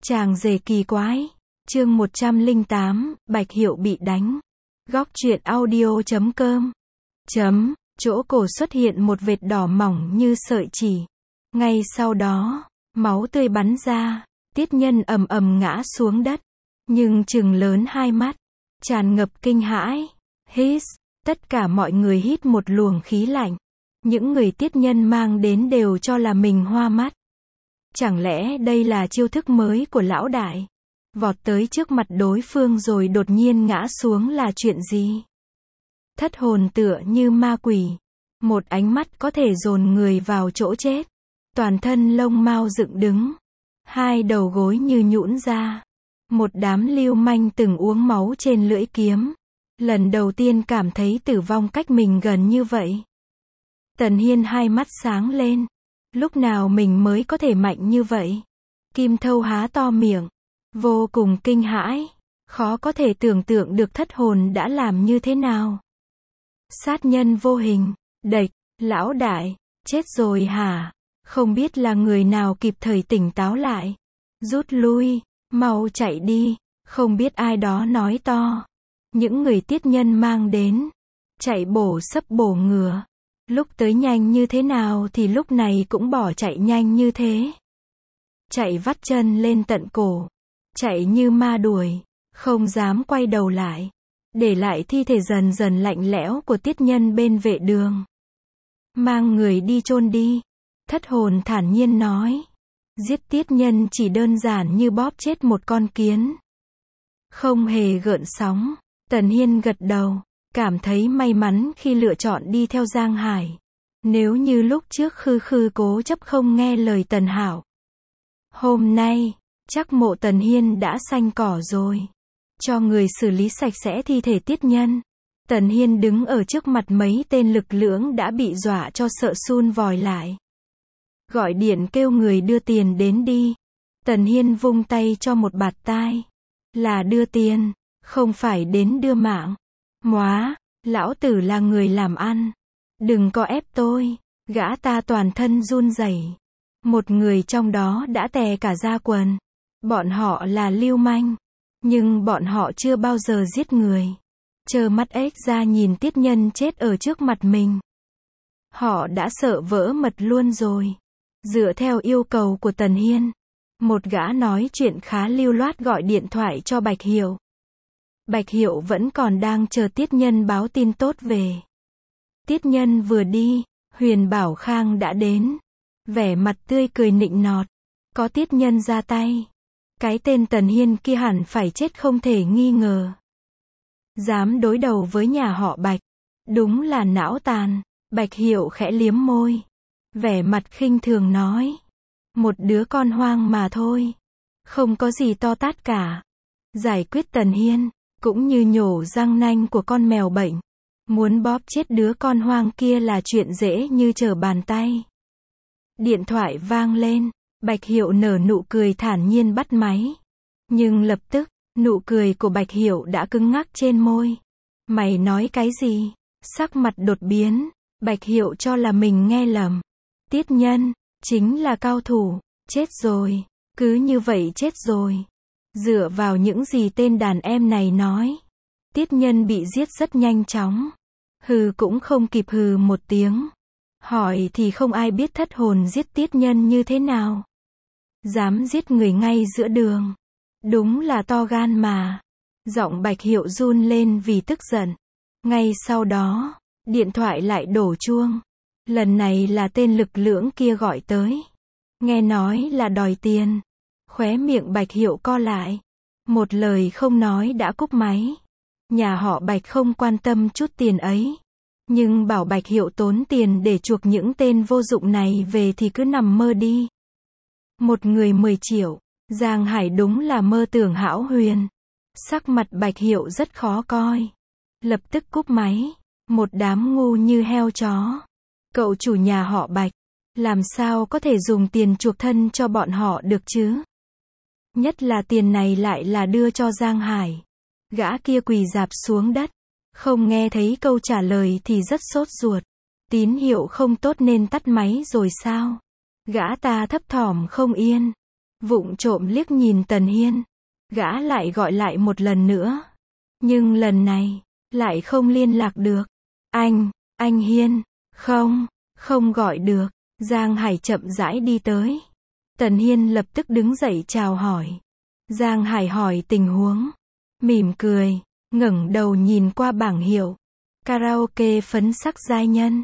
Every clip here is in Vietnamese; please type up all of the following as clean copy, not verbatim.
Chàng rể kỳ quái. Chương 108, Bạch Hiệu bị đánh. Góc truyện audio.com. Chỗ cổ xuất hiện một vệt đỏ mỏng như sợi chỉ. Ngay sau đó, máu tươi bắn ra, Tiết Nhân ầm ầm ngã xuống đất, nhưng trừng lớn hai mắt, tràn ngập kinh hãi. Hít, tất cả mọi người hít một luồng khí lạnh. Những người Tiết Nhân mang đến đều cho là mình hoa mắt. Chẳng lẽ đây là chiêu thức mới của lão đại? Vọt tới trước mặt đối phương rồi đột nhiên ngã xuống là chuyện gì? Thất hồn tựa như ma quỷ. Một ánh mắt có thể dồn người vào chỗ chết. Toàn thân lông mao dựng đứng. Hai đầu gối như nhũn ra. Một đám lưu manh từng uống máu trên lưỡi kiếm. Lần đầu tiên cảm thấy tử vong cách mình gần như vậy. Tần Hiên hai mắt sáng lên. Lúc nào mình mới có thể mạnh như vậy? Kim Thâu há to miệng. Vô cùng kinh hãi. Khó có thể tưởng tượng được thất hồn đã làm như thế nào. Sát nhân vô hình. Địch, lão đại, chết rồi hả? Không biết là người nào kịp thời tỉnh táo lại. Rút lui, mau chạy đi. Không biết ai đó nói to. Những người Tiết Nhân mang đến. Chạy bổ sấp bổ ngựa. Lúc tới nhanh như thế nào thì lúc này cũng bỏ chạy nhanh như thế. Chạy vắt chân lên tận cổ. Chạy như ma đuổi. Không dám quay đầu lại. Để lại thi thể dần dần lạnh lẽo của Tiết Nhân bên vệ đường. Mang người đi chôn đi. Thất hồn thản nhiên nói. Giết Tiết Nhân chỉ đơn giản như bóp chết một con kiến. Không hề gợn sóng. Tần Hiên gật đầu. Cảm thấy may mắn khi lựa chọn đi theo Giang Hải. Nếu như lúc trước khư cố chấp không nghe lời Tần Hảo. Hôm nay, chắc mộ Tần Hiên đã xanh cỏ rồi. Cho người xử lý sạch sẽ thi thể Tiết Nhân. Tần Hiên đứng ở trước mặt mấy tên lực lưỡng đã bị dọa cho sợ sun vòi lại. Gọi điện kêu người đưa tiền đến đi. Tần Hiên vung tay cho một bạt tai. Là đưa tiền, không phải đến đưa mạng. Móa, lão tử là người làm ăn. Đừng có ép tôi. Gã ta toàn thân run rẩy. Một người trong đó đã tè cả da quần. Bọn họ là lưu manh. Nhưng bọn họ chưa bao giờ giết người. Trơ mắt ếch ra nhìn Tiết Nhân chết ở trước mặt mình. Họ đã sợ vỡ mật luôn rồi. Dựa theo yêu cầu của Tần Hiên. Một gã nói chuyện khá lưu loát gọi điện thoại cho Bạch Hiệu. Bạch Hiệu vẫn còn đang chờ Tiết Nhân báo tin tốt về. Tiết Nhân vừa đi, Huyền Bảo Khang đã đến. Vẻ mặt tươi cười nịnh nọt. Có Tiết Nhân ra tay. Cái tên Tần Hiên kia hẳn phải chết không thể nghi ngờ. Dám đối đầu với nhà họ Bạch. Đúng là não tàn. Bạch Hiệu khẽ liếm môi. Vẻ mặt khinh thường nói. Một đứa con hoang mà thôi. Không có gì to tát cả. Giải quyết Tần Hiên. Cũng như nhổ răng nanh của con mèo bệnh. Muốn bóp chết đứa con hoang kia là chuyện dễ như trở bàn tay. Điện thoại vang lên. Bạch Hiệu nở nụ cười thản nhiên bắt máy. Nhưng lập tức, nụ cười của Bạch Hiệu đã cứng ngắc trên môi. Mày nói cái gì? Sắc mặt đột biến. Bạch Hiệu cho là mình nghe lầm. Tiết Nhân, chính là cao thủ. Chết rồi. Cứ như vậy chết rồi. Dựa vào những gì tên đàn em này nói. Tiết Nhân bị giết rất nhanh chóng. Hừ cũng không kịp hừ một tiếng. Hỏi thì không ai biết thất hồn giết Tiết Nhân như thế nào. Dám giết người ngay giữa đường. Đúng là to gan mà. Giọng Bạch Hiệu run lên vì tức giận. Ngay sau đó, điện thoại lại đổ chuông. Lần này là tên lực lưỡng kia gọi tới. Nghe nói là đòi tiền. Khóe miệng Bạch Hiệu co lại. Một lời không nói đã cúp máy. Nhà họ Bạch không quan tâm chút tiền ấy. Nhưng bảo Bạch Hiệu tốn tiền để chuộc những tên vô dụng này về thì cứ nằm mơ đi. Một người 10 triệu. Giang Hải đúng là mơ tưởng hão huyền. Sắc mặt Bạch Hiệu rất khó coi. Lập tức cúp máy. Một đám ngu như heo chó. Cậu chủ nhà họ Bạch. Làm sao có thể dùng tiền chuộc thân cho bọn họ được chứ? Nhất là tiền này lại là đưa cho Giang Hải. Gã kia quỳ rạp xuống đất. Không nghe thấy câu trả lời thì rất sốt ruột. Tín hiệu không tốt nên tắt máy rồi sao? Gã ta thấp thỏm không yên. vụng trộm liếc nhìn Tần Hiên. Gã lại gọi lại một lần nữa. Nhưng lần này, lại không liên lạc được. Anh Hiên, không gọi được. Giang Hải chậm rãi đi tới. Tần Hiên lập tức đứng dậy chào hỏi. Giang Hải hỏi tình huống. Mỉm cười, ngẩng đầu nhìn qua bảng hiệu. Karaoke phấn sắc giai nhân.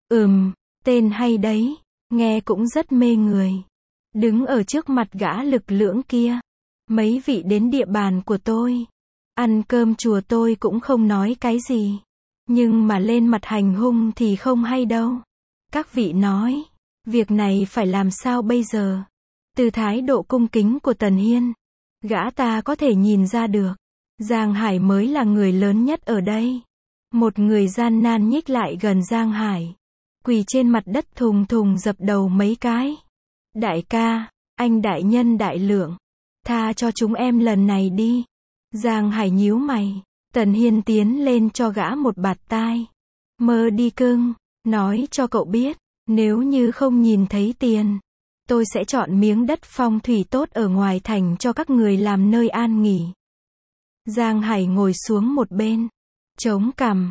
Tên hay đấy, nghe cũng rất mê người. Đứng ở trước mặt gã lực lưỡng kia. Mấy vị đến địa bàn của tôi. Ăn cơm chùa tôi cũng không nói cái gì. Nhưng mà lên mặt hành hung thì không hay đâu. Các vị nói, việc này phải làm sao bây giờ? Từ thái độ cung kính của Tần Hiên, gã ta có thể nhìn ra được. Giang Hải mới là người lớn nhất ở đây. Một người gian nan nhích lại gần Giang Hải. Quỳ trên mặt đất thùng thùng dập đầu mấy cái. Đại ca, anh đại nhân đại lượng. Tha cho chúng em lần này đi. Giang Hải nhíu mày. Tần Hiên tiến lên cho gã một bạt tai. Mơ đi cưng, nói cho cậu biết, nếu như không nhìn thấy tiền, tôi sẽ chọn miếng đất phong thủy tốt ở ngoài thành cho các người làm nơi an nghỉ. Giang Hải ngồi xuống một bên, chống cằm,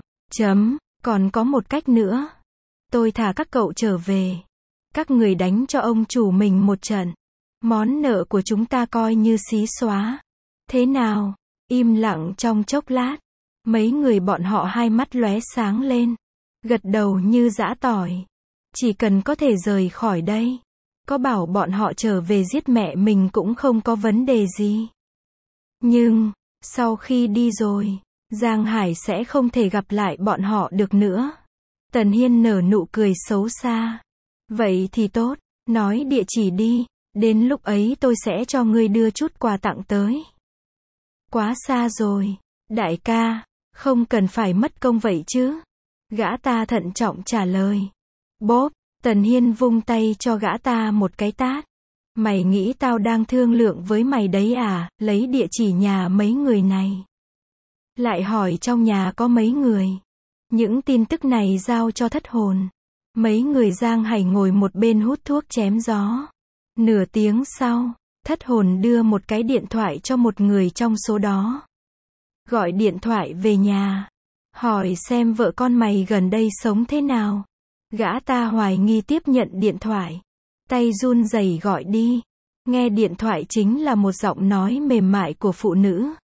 còn có một cách nữa. Tôi thả các cậu trở về. Các người đánh cho ông chủ mình một trận. Món nợ của chúng ta coi như xí xóa. Thế nào? Im lặng trong chốc lát. Mấy người bọn họ hai mắt lóe sáng lên. Gật đầu như giã tỏi. Chỉ cần có thể rời khỏi đây. Có bảo bọn họ trở về giết mẹ mình cũng không có vấn đề gì. Nhưng, sau khi đi rồi, Giang Hải sẽ không thể gặp lại bọn họ được nữa. Tần Hiên nở nụ cười xấu xa. Vậy thì tốt, nói địa chỉ đi. Đến lúc ấy tôi sẽ cho ngươi đưa chút quà tặng tới. Quá xa rồi. Đại ca, không cần phải mất công vậy chứ. Gã ta thận trọng trả lời. Bốp, Tần Hiên vung tay cho gã ta một cái tát. Mày nghĩ tao đang thương lượng với mày đấy à, lấy địa chỉ nhà mấy người này. Lại hỏi trong nhà có mấy người. Những tin tức này giao cho thất hồn. Mấy người Giang Hải ngồi một bên hút thuốc chém gió. Nửa tiếng sau, thất hồn đưa một cái điện thoại cho một người trong số đó. Gọi điện thoại về nhà. Hỏi xem vợ con mày gần đây sống thế nào. Gã ta hoài nghi tiếp nhận điện thoại. Tay run rẩy gọi đi. Nghe điện thoại chính là một giọng nói mềm mại của phụ nữ.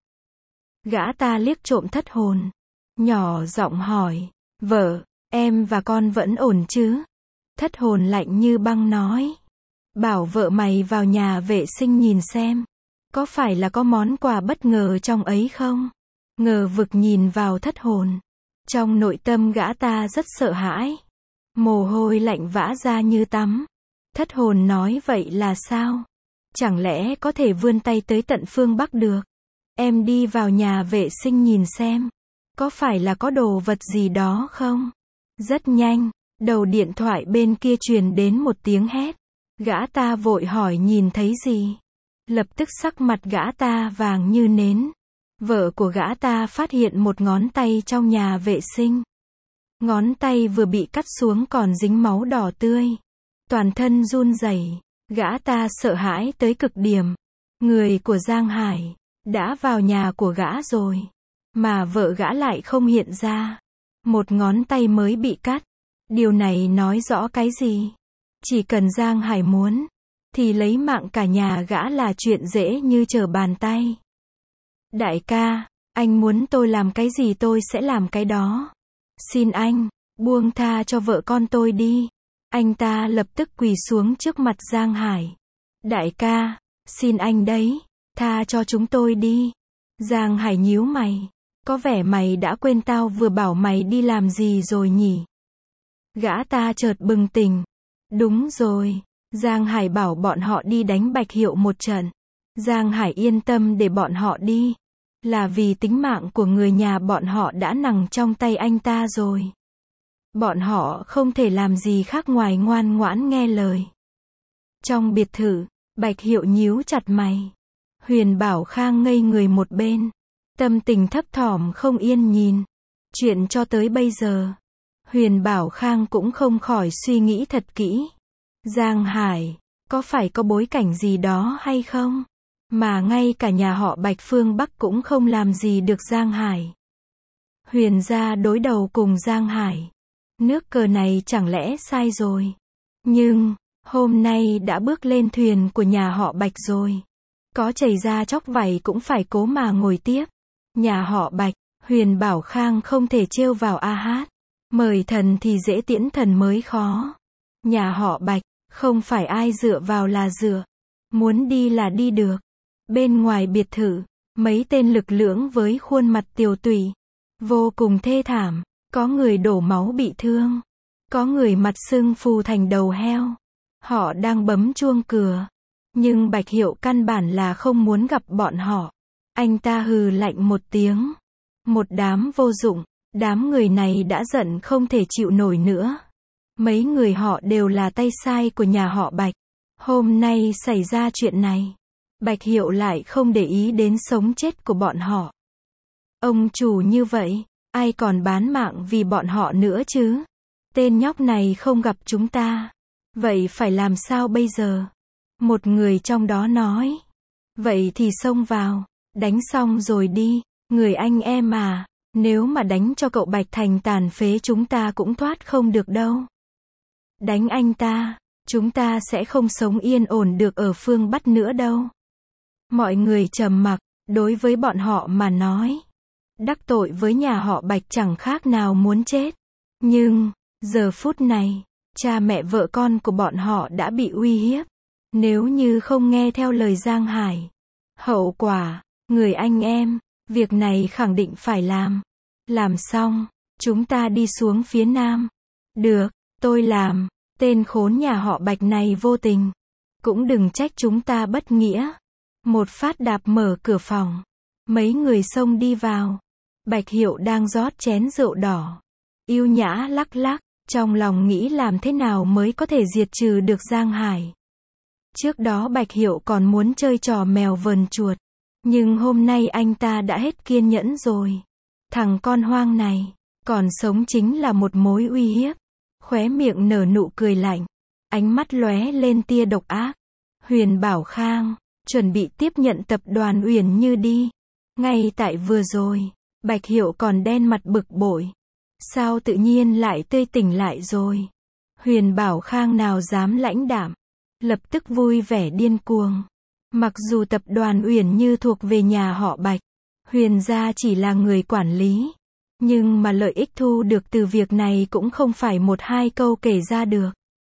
Gã ta liếc trộm thất hồn. Nhỏ giọng hỏi. Vợ, em và con vẫn ổn chứ? Thất hồn lạnh như băng nói. Bảo vợ mày vào nhà vệ sinh nhìn xem. Có phải là có món quà bất ngờ trong ấy không? Ngờ vực nhìn vào thất hồn. Trong nội tâm gã ta rất sợ hãi. Mồ hôi lạnh vã ra như tắm. Thất hồn nói vậy là sao? Chẳng lẽ có thể vươn tay tới tận phương Bắc được? Em đi vào nhà vệ sinh nhìn xem. Có phải là có đồ vật gì đó không? Rất nhanh, đầu điện thoại bên kia truyền đến một tiếng hét. Gã ta vội hỏi nhìn thấy gì? Lập tức sắc mặt gã ta vàng như nến. Vợ của gã ta phát hiện một ngón tay trong nhà vệ sinh. Ngón tay vừa bị cắt xuống còn dính máu đỏ tươi. Toàn thân run rẩy, gã ta sợ hãi tới cực điểm. Người của Giang Hải đã vào nhà của gã rồi, mà vợ gã lại không hiện ra. Một ngón tay mới bị cắt. Điều này nói rõ cái gì? Chỉ cần Giang Hải muốn, thì lấy mạng cả nhà gã là chuyện dễ như trở bàn tay. Đại ca, anh muốn tôi làm cái gì tôi sẽ làm cái đó. Xin anh, buông tha cho vợ con tôi đi. Anh ta lập tức quỳ xuống trước mặt Giang Hải. Đại ca, xin anh đấy, tha cho chúng tôi đi. Giang Hải nhíu mày. Có vẻ mày đã quên tao vừa bảo mày đi làm gì rồi nhỉ? Gã ta chợt bừng tỉnh. Đúng rồi, Giang Hải bảo bọn họ đi đánh Bạch Hiệu một trận. Giang Hải yên tâm để bọn họ đi. Là vì tính mạng của người nhà bọn họ đã nằm trong tay anh ta rồi. Bọn họ không thể làm gì khác ngoài ngoan ngoãn nghe lời. Trong biệt thự, Bạch Hiệu nhíu chặt mày. Huyền Bảo Khang ngây người một bên. Tâm tình thấp thỏm không yên nhìn. Chuyện cho tới bây giờ, Huyền Bảo Khang cũng không khỏi suy nghĩ thật kỹ. Giang Hải, Có phải có bối cảnh gì đó hay không? Mà ngay cả nhà họ Bạch phương Bắc cũng không làm gì được Giang Hải. Huyền gia đối đầu cùng Giang Hải. Nước cờ này chẳng lẽ sai rồi? Nhưng, hôm nay đã bước lên thuyền của nhà họ Bạch rồi. Có chảy ra chóc vảy cũng phải cố mà ngồi tiếp. Nhà họ Bạch, Huyền bảo Khang không thể trêu vào A Hát. Mời thần thì dễ tiễn thần mới khó. Nhà họ Bạch, không phải ai dựa vào là dựa. Muốn đi là đi được. Bên ngoài biệt thự, mấy tên lực lưỡng với khuôn mặt tiều tụy. Vô cùng thê thảm. Có người đổ máu bị thương. Có người mặt sưng phù thành đầu heo. Họ đang bấm chuông cửa. Nhưng Bạch Hiệu căn bản là không muốn gặp bọn họ. Anh ta hừ lạnh một tiếng. Một đám vô dụng. Đám người này đã giận không thể chịu nổi nữa. Mấy người họ đều là tay sai của nhà họ Bạch. Hôm nay xảy ra chuyện này. Bạch Hiệu lại không để ý đến sống chết của bọn họ. Ông chủ như vậy, ai còn bán mạng vì bọn họ nữa chứ? Tên nhóc này không gặp chúng ta. Vậy phải làm sao bây giờ? Một người trong đó nói. Vậy thì xông vào. Đánh xong rồi đi. Người anh em à. Nếu mà đánh cho cậu Bạch thành tàn phế chúng ta cũng thoát không được đâu. Đánh anh ta. Chúng ta sẽ không sống yên ổn được ở phương Bắc nữa đâu. Mọi người trầm mặc. Đối với bọn họ mà nói. Đắc tội với nhà họ Bạch chẳng khác nào muốn chết. Nhưng, giờ phút này, cha mẹ vợ con của bọn họ đã bị uy hiếp. Nếu như không nghe theo lời Giang Hải, hậu quả, người anh em, việc này khẳng định phải làm. Làm xong, chúng ta đi xuống phía nam. Được, tôi làm. Tên khốn nhà họ Bạch này vô tình. Cũng đừng trách chúng ta bất nghĩa. Một phát đạp mở cửa phòng. Mấy người xông đi vào. Bạch Hiệu đang rót chén rượu đỏ. Yêu nhã lắc lắc, trong lòng nghĩ làm thế nào mới có thể diệt trừ được Giang Hải. Trước đó Bạch Hiệu còn muốn chơi trò mèo vờn chuột. Nhưng hôm nay anh ta đã hết kiên nhẫn rồi. Thằng con hoang này, còn sống chính là một mối uy hiếp. Khóe miệng nở nụ cười lạnh. Ánh mắt lóe lên tia độc ác. Huyền bảo Khang, chuẩn bị tiếp nhận tập đoàn Uyển Như đi. Ngay tại vừa rồi, Bạch Hiệu còn đen mặt bực bội. Sao tự nhiên lại tươi tỉnh lại rồi? Huyền bảo Khang nào dám lãnh đạm. Lập tức vui vẻ điên cuồng. Mặc dù tập đoàn Uyển Như thuộc về nhà họ Bạch, Huyền gia chỉ là người quản lý. Nhưng mà lợi ích thu được từ việc này cũng không phải một hai câu kể ra được.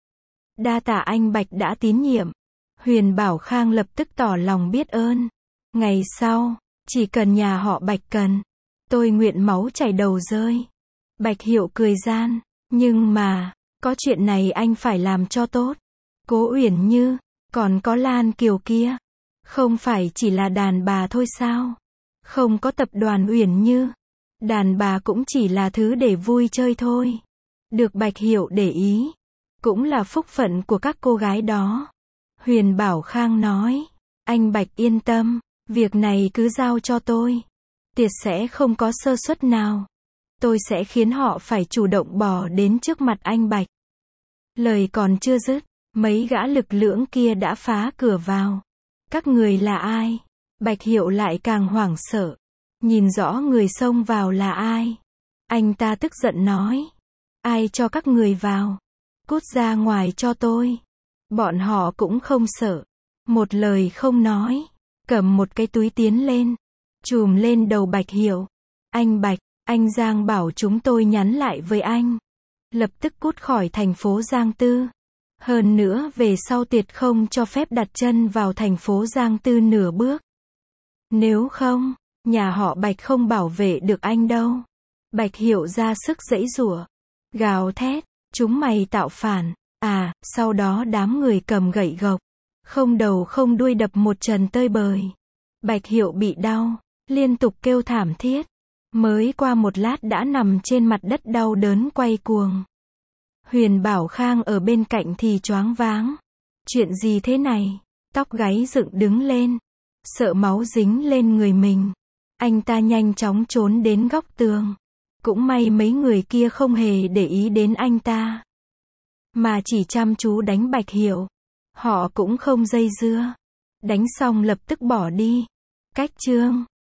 Đa tạ anh Bạch đã tín nhiệm. Huyền bảo Khang lập tức tỏ lòng biết ơn. Ngày sau, chỉ cần nhà họ Bạch cần, tôi nguyện máu chảy đầu rơi. Bạch Hiệu cười gian. Nhưng mà, có chuyện này anh phải làm cho tốt. Cố Uyển Như, còn có Lan Kiều kia. Không phải chỉ là đàn bà thôi sao? Không có tập đoàn Uyển Như. Đàn bà cũng chỉ là thứ để vui chơi thôi. Được Bạch Hiệu để ý. Cũng là phúc phận của các cô gái đó. Huyền bảo Khang nói. Anh Bạch yên tâm. Việc này cứ giao cho tôi. Tuyệt sẽ không có sơ suất nào. Tôi sẽ khiến họ phải chủ động bỏ đến trước mặt anh Bạch. Lời còn chưa dứt, mấy gã lực lưỡng kia đã phá cửa vào. Các người là ai? Bạch Hiệu lại càng hoảng sợ. Nhìn rõ người xông vào là ai. Anh ta tức giận nói. Ai cho các người vào? Cút ra ngoài cho tôi. Bọn họ cũng không sợ. Một lời không nói. Cầm một cái túi tiến lên. Chùm lên đầu Bạch Hiệu. Anh Bạch, anh Giang bảo chúng tôi nhắn lại với anh. Lập tức cút khỏi thành phố Giang Tư. Hơn nữa về sau tuyệt không cho phép đặt chân vào thành phố Giang Tư nửa bước. Nếu không, nhà họ Bạch không bảo vệ được anh đâu. Bạch Hiệu ra sức giãy giụa. Gào thét, chúng mày tạo phản. À, sau đó đám người cầm gậy gộc. Không đầu không đuôi đập một trận tơi bời. Bạch Hiệu bị đau, liên tục kêu thảm thiết. Mới qua một lát đã nằm trên mặt đất đau đớn quay cuồng. Huyền bảo Khang ở bên cạnh thì choáng váng. Chuyện gì thế này? Tóc gáy dựng đứng lên. Sợ máu dính lên người mình. Anh ta nhanh chóng trốn đến góc tường. Cũng may mấy người kia không hề để ý đến anh ta. Mà chỉ chăm chú đánh Bạch Hiệu. Họ cũng không dây dưa. Đánh xong lập tức bỏ đi. Cách chương